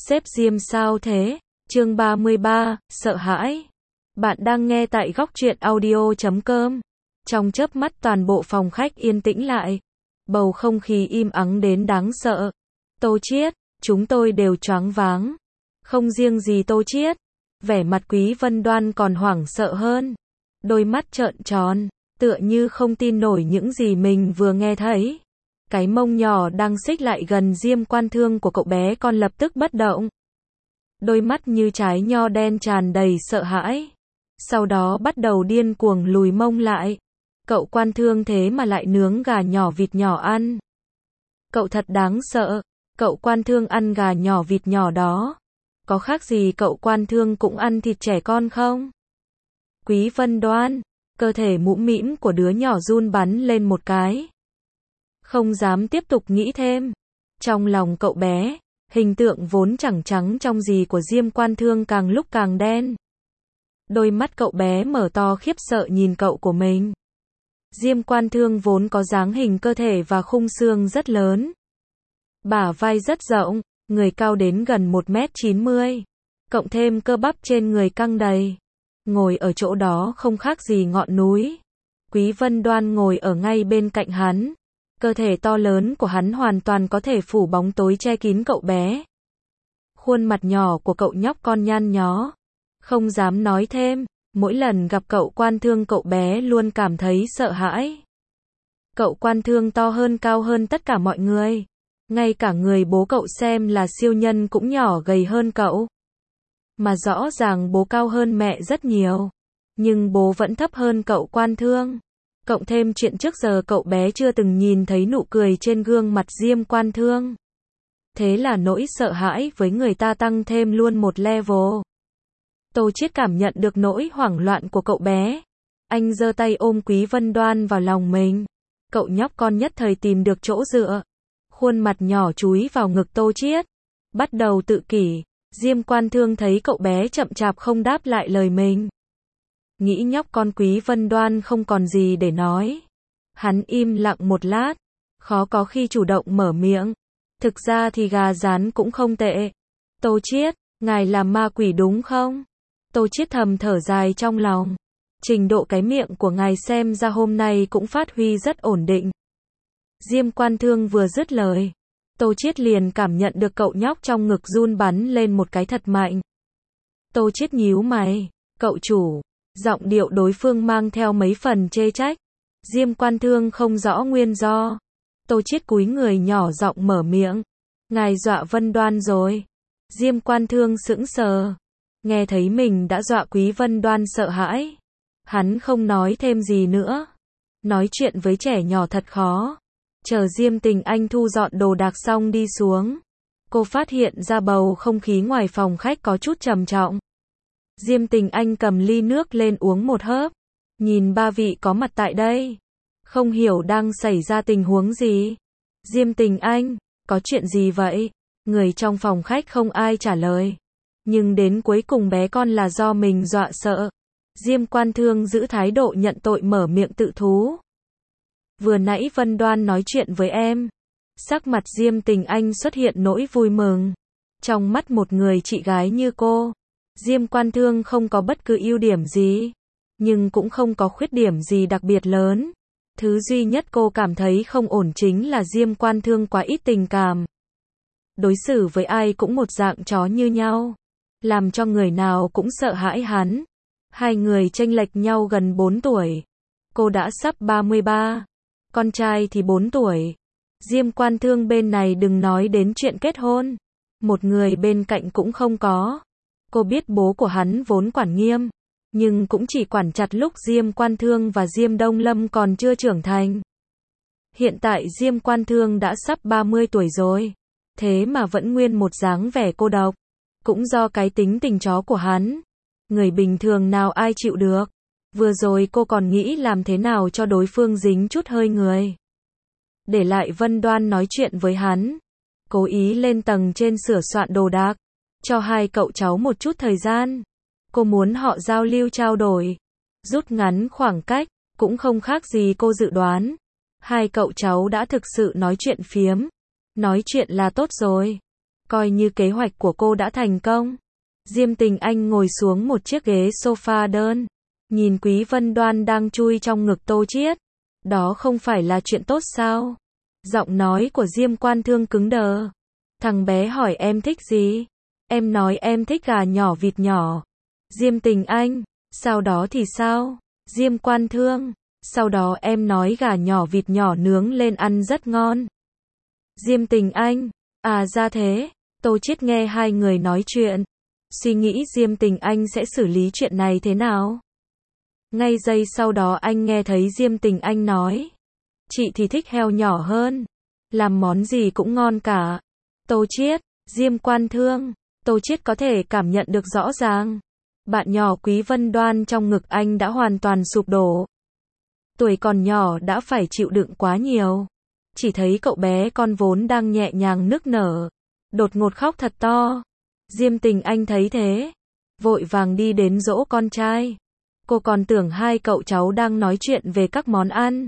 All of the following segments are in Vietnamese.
Sếp Diêm sao thế? Chương 33, sợ hãi. Bạn đang nghe tại góc truyện audio.com. Trong chớp mắt toàn bộ phòng khách yên tĩnh lại. Bầu không khí im ắng đến đáng sợ. Tô Chiết, chúng tôi đều choáng váng. Không riêng gì Tô Chiết, vẻ mặt Quý Vân Đoan còn hoảng sợ hơn. Đôi mắt trợn tròn, tựa như không tin nổi những gì mình vừa nghe thấy. Cái mông nhỏ đang xích lại gần Diêm Quan Thương của cậu bé con lập tức bất động. Đôi mắt như trái nho đen tràn đầy sợ hãi. Sau đó bắt đầu điên cuồng lùi mông lại. Cậu Quan Thương thế mà lại nướng gà nhỏ vịt nhỏ ăn. Cậu thật đáng sợ. Cậu Quan Thương ăn gà nhỏ vịt nhỏ đó. Có khác gì cậu Quan Thương cũng ăn thịt trẻ con không? Quý Vân Đoan, cơ thể mũm mĩm của đứa nhỏ run bắn lên một cái. Không dám tiếp tục nghĩ thêm. Trong lòng cậu bé, hình tượng vốn chẳng trắng trong gì của Diêm Quan Thương càng lúc càng đen. Đôi mắt cậu bé mở to khiếp sợ nhìn cậu của mình. Diêm Quan Thương vốn có dáng hình cơ thể và khung xương rất lớn. Bả vai rất rộng, người cao đến gần 1m90. Cộng thêm cơ bắp trên người căng đầy. Ngồi ở chỗ đó không khác gì ngọn núi. Quý Vân Đoan ngồi ở ngay bên cạnh hắn. Cơ thể to lớn của hắn hoàn toàn có thể phủ bóng tối che kín cậu bé. Khuôn mặt nhỏ của cậu nhóc con nhăn nhó. Không dám nói thêm, mỗi lần gặp cậu Quan Thương cậu bé luôn cảm thấy sợ hãi. Cậu Quan Thương to hơn cao hơn tất cả mọi người. Ngay cả người bố cậu xem là siêu nhân cũng nhỏ gầy hơn cậu. Mà rõ ràng bố cao hơn mẹ rất nhiều. Nhưng bố vẫn thấp hơn cậu Quan Thương. Cộng thêm chuyện trước giờ cậu bé chưa từng nhìn thấy nụ cười trên gương mặt Diêm Quan Thương. Thế là nỗi sợ hãi với người ta tăng thêm luôn một level. Tô Chiết cảm nhận được nỗi hoảng loạn của cậu bé. Anh giơ tay ôm Quý Vân Đoan vào lòng mình. Cậu nhóc con nhất thời tìm được chỗ dựa. Khuôn mặt nhỏ chúi vào ngực Tô Chiết. Bắt đầu tự kỷ. Diêm Quan Thương thấy cậu bé chậm chạp không đáp lại lời mình. Nghĩ nhóc con Quý Vân Đoan không còn gì để nói. Hắn im lặng một lát. Khó có khi chủ động mở miệng. Thực ra thì gà rán cũng không tệ. Tô Chiết, ngài là ma quỷ đúng không? Tô Chiết thầm thở dài trong lòng. Trình độ cái miệng của ngài xem ra hôm nay cũng phát huy rất ổn định. Diêm Quan Thương vừa dứt lời. Tô Chiết liền cảm nhận được cậu nhóc trong ngực run bắn lên một cái thật mạnh. Tô Chiết nhíu mày. Cậu chủ. Giọng điệu đối phương mang theo mấy phần chê trách. Diêm Quan Thương không rõ nguyên do. Tô Chiết cúi người nhỏ giọng mở miệng. Ngài dọa Vân Đoan rồi. Diêm Quan Thương sững sờ. Nghe thấy mình đã dọa Quý Vân Đoan sợ hãi. Hắn không nói thêm gì nữa. Nói chuyện với trẻ nhỏ thật khó. Chờ Diêm Tình Anh thu dọn đồ đạc xong đi xuống. Cô phát hiện ra bầu không khí ngoài phòng khách có chút trầm trọng. Diêm Tình Anh cầm ly nước lên uống một hớp. Nhìn ba vị có mặt tại đây. Không hiểu đang xảy ra tình huống gì. Diêm Tình Anh, có chuyện gì vậy? Người trong phòng khách không ai trả lời. Nhưng đến cuối cùng bé con là do mình dọa sợ. Diêm Quan Thương giữ thái độ nhận tội mở miệng tự thú. Vừa nãy Vân Đoan nói chuyện với em. Sắc mặt Diêm Tình Anh xuất hiện nỗi vui mừng. Trong mắt một người chị gái như cô, Diêm Quan Thương không có bất cứ ưu điểm gì. Nhưng cũng không có khuyết điểm gì đặc biệt lớn. Thứ duy nhất cô cảm thấy không ổn chính là Diêm Quan Thương quá ít tình cảm. Đối xử với ai cũng một dạng chó như nhau. Làm cho người nào cũng sợ hãi hắn. Hai người chênh lệch nhau gần 4 tuổi. Cô đã sắp 33. Con trai thì 4 tuổi. Diêm Quan Thương bên này đừng nói đến chuyện kết hôn. Một người bên cạnh cũng không có. Cô biết bố của hắn vốn quản nghiêm. Nhưng cũng chỉ quản chặt lúc Diêm Quan Thương và Diêm Đông Lâm còn chưa trưởng thành. Hiện tại Diêm Quan Thương đã sắp 30 tuổi rồi. Thế mà vẫn nguyên một dáng vẻ cô độc. Cũng do cái tính tình chó của hắn. Người bình thường nào ai chịu được. Vừa rồi cô còn nghĩ làm thế nào cho đối phương dính chút hơi người. Để lại Vân Đoan nói chuyện với hắn. Cố ý lên tầng trên sửa soạn đồ đạc. Cho hai cậu cháu một chút thời gian. Cô muốn họ giao lưu trao đổi. Rút ngắn khoảng cách. Cũng không khác gì cô dự đoán. Hai cậu cháu đã thực sự nói chuyện phiếm. Nói chuyện là tốt rồi. Coi như kế hoạch của cô đã thành công. Diêm Tình Anh ngồi xuống một chiếc ghế sofa đơn, nhìn Quý Vân Đoan đang chui trong ngực Tô Chiết. Đó không phải là chuyện tốt sao? Giọng nói của Diêm Quan Thương cứng đờ. Thằng bé hỏi em thích gì? Em nói em thích gà nhỏ vịt nhỏ. Diêm Tình Anh, sau đó thì sao? Diêm Quan Thương, sau đó em nói gà nhỏ vịt nhỏ nướng lên ăn rất ngon. Diêm Tình Anh, à ra thế. Tô Chiết nghe hai người nói chuyện, suy nghĩ Diêm Tình Anh sẽ xử lý chuyện này thế nào. Ngay giây sau đó anh nghe thấy Diêm Tình Anh nói, chị thì thích heo nhỏ hơn, làm món gì cũng ngon cả. Tô Chiết, Diêm Quan Thương, Tô Chiết có thể cảm nhận được rõ ràng. Bạn nhỏ Quý Vân Đoan trong ngực anh đã hoàn toàn sụp đổ. Tuổi còn nhỏ đã phải chịu đựng quá nhiều. Chỉ thấy cậu bé con vốn đang nhẹ nhàng nức nở, đột ngột khóc thật to. Diêm Tình Anh thấy thế, vội vàng đi đến dỗ con trai. Cô còn tưởng hai cậu cháu đang nói chuyện về các món ăn.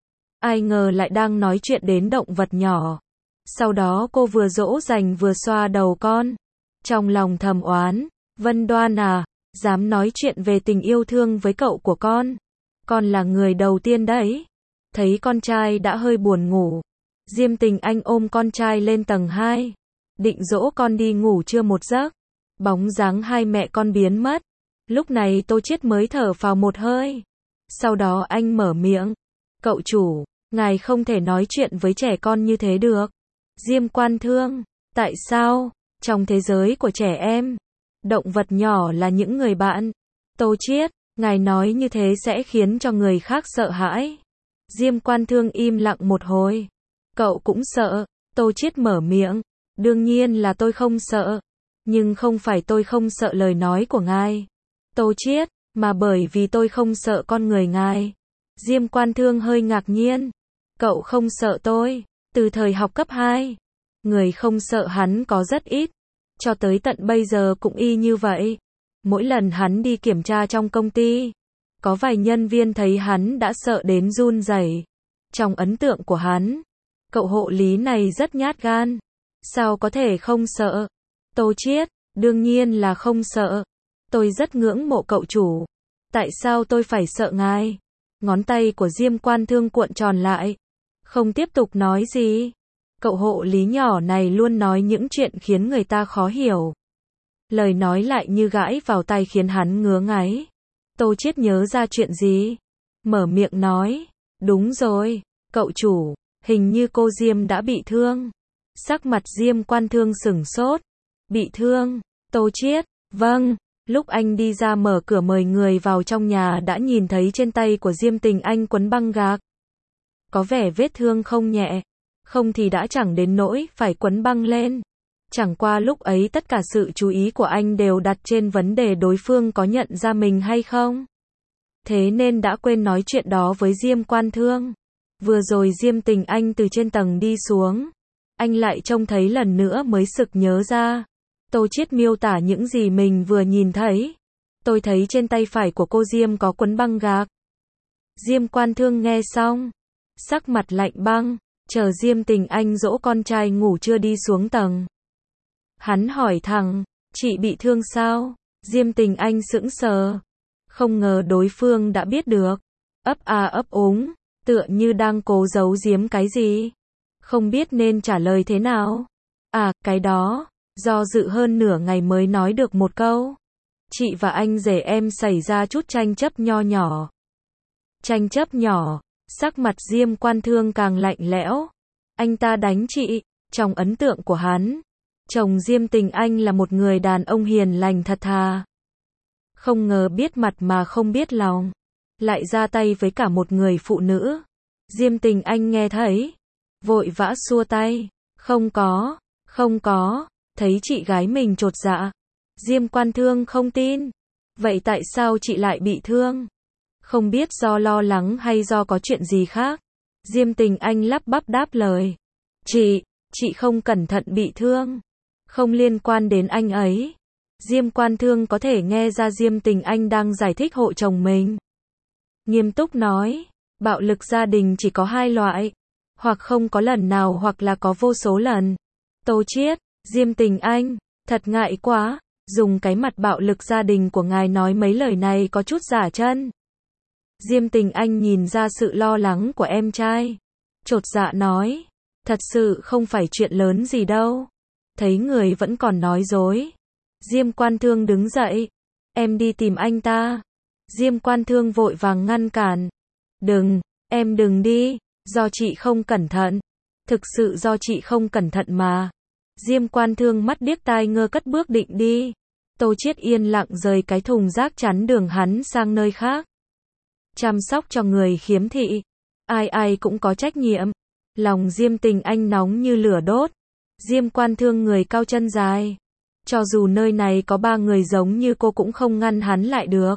Ai ngờ lại đang nói chuyện đến động vật nhỏ. Sau đó cô vừa dỗ dành vừa xoa đầu con. Trong lòng thầm oán, Vân Đoan à, dám nói chuyện về tình yêu thương với cậu của con. Con là người đầu tiên đấy. Thấy con trai đã hơi buồn ngủ, Diêm Tình Anh ôm con trai lên tầng 2. Định dỗ con đi ngủ trưa một giấc. Bóng dáng hai mẹ con biến mất. Lúc này Tô Chiết mới thở phào một hơi. Sau đó anh mở miệng. Cậu chủ, ngài không thể nói chuyện với trẻ con như thế được. Diêm Quan Thương, tại sao? Trong thế giới của trẻ em, động vật nhỏ là những người bạn. Tô Chiết, ngài nói như thế sẽ khiến cho người khác sợ hãi. Diêm Quan Thương im lặng một hồi. Cậu cũng sợ. Tô Chiết mở miệng. Đương nhiên là tôi không sợ. Nhưng không phải tôi không sợ lời nói của ngài, Tô Chiết, mà bởi vì tôi không sợ con người ngài. Diêm Quan Thương hơi ngạc nhiên. Cậu không sợ tôi? Từ thời học cấp 2, người không sợ hắn có rất ít. Cho tới tận bây giờ cũng y như vậy. Mỗi lần hắn đi kiểm tra trong công ty, có vài nhân viên thấy hắn đã sợ đến run rẩy. Trong ấn tượng của hắn, cậu hộ lý này rất nhát gan. Sao có thể không sợ? Tô Chiết, đương nhiên là không sợ. Tôi rất ngưỡng mộ cậu chủ. Tại sao tôi phải sợ ngài? Ngón tay của Diêm Quan Thương cuộn tròn lại. Không tiếp tục nói gì. Cậu hộ lý nhỏ này luôn nói những chuyện khiến người ta khó hiểu. Lời nói lại như gãi vào tai khiến hắn ngứa ngáy. Tô Chiết nhớ ra chuyện gì? Mở miệng nói. Đúng rồi, cậu chủ, hình như cô Diêm đã bị thương. Sắc mặt Diêm Quan Thương sửng sốt. Bị thương? Tô Chiết, vâng. Lúc anh đi ra mở cửa mời người vào trong nhà đã nhìn thấy trên tay của Diêm Tình Anh quấn băng gạc. Có vẻ vết thương không nhẹ. Không thì đã chẳng đến nỗi phải quấn băng lên. Chẳng qua lúc ấy tất cả sự chú ý của anh đều đặt trên vấn đề đối phương có nhận ra mình hay không. Thế nên đã quên nói chuyện đó với Diêm Quan Thương. Vừa rồi Diêm Tình Anh từ trên tầng đi xuống, anh lại trông thấy lần nữa mới sực nhớ ra. Tô Chiết miêu tả những gì mình vừa nhìn thấy. Tôi thấy trên tay phải của cô Diêm có quấn băng gạc. Diêm Quan Thương nghe xong, sắc mặt lạnh băng, chờ Diêm Tình Anh dỗ con trai ngủ chưa đi xuống tầng. Hắn hỏi thẳng, chị bị thương sao? Diêm Tình Anh sững sờ. Không ngờ đối phương đã biết được. Ấp a ấp úng, tựa như đang cố giấu giếm cái gì. Không biết nên trả lời thế nào. À, cái đó. Do dự hơn nửa ngày mới nói được một câu. Chị và anh rể em xảy ra chút tranh chấp nho nhỏ. Tranh chấp nhỏ, sắc mặt Diêm Quan Thương càng lạnh lẽo. Anh ta đánh chị. Trong ấn tượng của hắn, chồng Diêm Tình Anh là một người đàn ông hiền lành thật thà. Không ngờ biết mặt mà không biết lòng, lại ra tay với cả một người phụ nữ. Diêm Tình Anh nghe thấy, vội vã xua tay. Không có. Thấy chị gái mình chột dạ. Diêm Quan Thương không tin. Vậy tại sao chị lại bị thương? Không biết do lo lắng hay do có chuyện gì khác. Diêm Tình Anh lắp bắp đáp lời. Chị không cẩn thận bị thương. Không liên quan đến anh ấy. Diêm Quan Thương có thể nghe ra Diêm Tình Anh đang giải thích hộ chồng mình. Nghiêm túc nói, bạo lực gia đình chỉ có hai loại. Hoặc không có lần nào hoặc là có vô số lần. Tô Chiết, Diêm Tình Anh, thật ngại quá, dùng cái mặt bạo lực gia đình của ngài nói mấy lời này có chút giả chân. Diêm Tình Anh nhìn ra sự lo lắng của em trai. Chột dạ nói, thật sự không phải chuyện lớn gì đâu. Thấy người vẫn còn nói dối. Diêm Quan Thương đứng dậy. Em đi tìm anh ta. Diêm Quan Thương vội vàng ngăn cản. Đừng, em đừng đi, do chị không cẩn thận. Thực sự do chị không cẩn thận mà. Diêm Quan Thương mắt điếc tai ngơ cất bước định đi. Tô Chiết yên lặng rời cái thùng rác chắn đường hắn sang nơi khác. Chăm sóc cho người khiếm thị. Ai ai cũng có trách nhiệm. Lòng Diêm Tình Anh nóng như lửa đốt. Diêm Quan Thương người cao chân dài. Cho dù nơi này có 3 người giống như cô cũng không ngăn hắn lại được.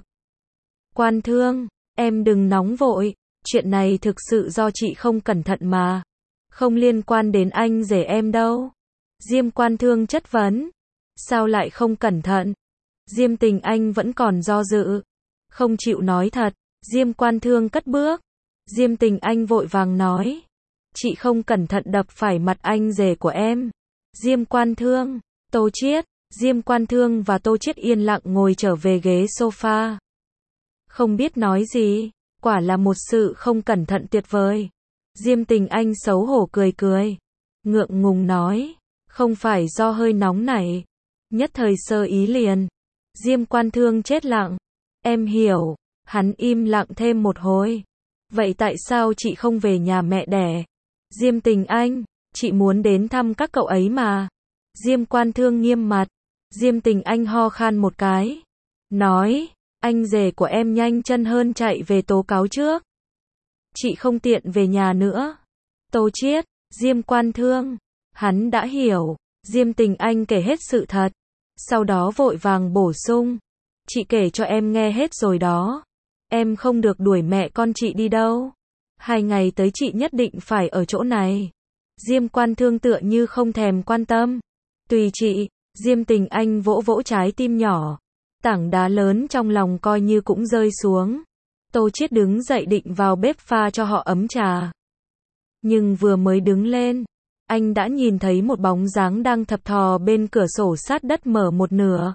Quan Thương, em đừng nóng vội. Chuyện này thực sự do chị không cẩn thận mà. Không liên quan đến anh rể em đâu. Diêm Quan Thương chất vấn. Sao lại không cẩn thận? Diêm Tình Anh vẫn còn do dự. Không chịu nói thật. Diêm Quan Thương cất bước. Diêm Tình Anh vội vàng nói. Chị không cẩn thận đập phải mặt anh rể của em. Diêm Quan Thương, Tô Chiết. Diêm Quan Thương và Tô Chiết yên lặng ngồi trở về ghế sofa. Không biết nói gì. Quả là một sự không cẩn thận tuyệt vời. Diêm Tình Anh xấu hổ cười cười. Ngượng ngùng nói. Không phải do hơi nóng nảy. Nhất thời sơ ý liền. Diêm Quan Thương chết lặng. Em hiểu. Hắn im lặng thêm một hồi. Vậy tại sao chị không về nhà mẹ đẻ? Diêm Tình Anh, chị muốn đến thăm các cậu ấy mà. Diêm Quan Thương nghiêm mặt. Diêm Tình Anh ho khan một cái. Nói, anh rể của em nhanh chân hơn chạy về tố cáo trước. Chị không tiện về nhà nữa. Tô Chiết, Diêm Quan Thương. Hắn đã hiểu. Diêm Tình Anh kể hết sự thật. Sau đó vội vàng bổ sung. Chị kể cho em nghe hết rồi đó. Em không được đuổi mẹ con chị đi đâu. 2 ngày tới chị nhất định phải ở chỗ này. Diêm Quan Thương tựa như không thèm quan tâm. Tùy chị. Diêm Tình Anh vỗ vỗ trái tim nhỏ. Tảng đá lớn trong lòng coi như cũng rơi xuống. Tô Chiết đứng dậy định vào bếp pha cho họ ấm trà. Nhưng vừa mới đứng lên, anh đã nhìn thấy một bóng dáng đang thập thò bên cửa sổ sát đất mở một nửa.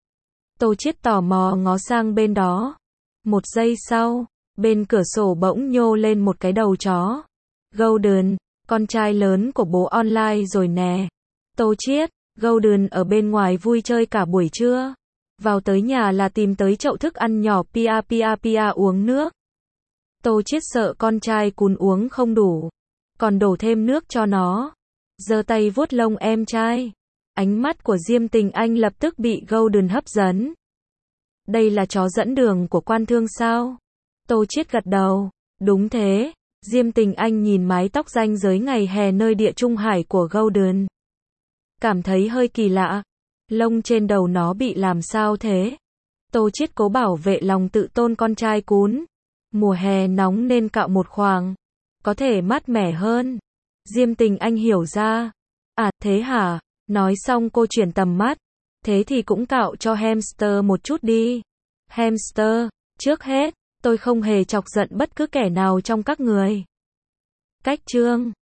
Tô Chiết tò mò ngó sang bên đó. Một giây sau, bên cửa sổ bỗng nhô lên một cái đầu chó. Golden, con trai lớn của bố online rồi nè. Tô Chiết, Golden ở bên ngoài vui chơi cả buổi trưa. Vào tới nhà là tìm tới chậu thức ăn nhỏ pia pia pia uống nước. Tô Chiết sợ con trai cún uống không đủ, còn đổ thêm nước cho nó. Giơ tay vuốt lông em trai. Ánh mắt của Diêm Tình Anh lập tức bị Golden hấp dẫn. Đây là chó dẫn đường của Quan Thương sao? Tô Chiết gật đầu. Đúng thế. Diêm Tình Anh nhìn mái tóc ranh giới ngày hè nơi địa trung hải của Golden. Cảm thấy hơi kỳ lạ. Lông trên đầu nó bị làm sao thế? Tô Chiết cố bảo vệ lòng tự tôn con trai cún. Mùa hè nóng nên cạo một khoàng. Có thể mát mẻ hơn. Diêm Tình Anh hiểu ra. À, thế hả? Nói xong cô chuyển tầm mắt. Thế thì cũng cạo cho hamster một chút đi. Hamster, trước hết, tôi không hề chọc giận bất cứ kẻ nào trong các người. Cách chương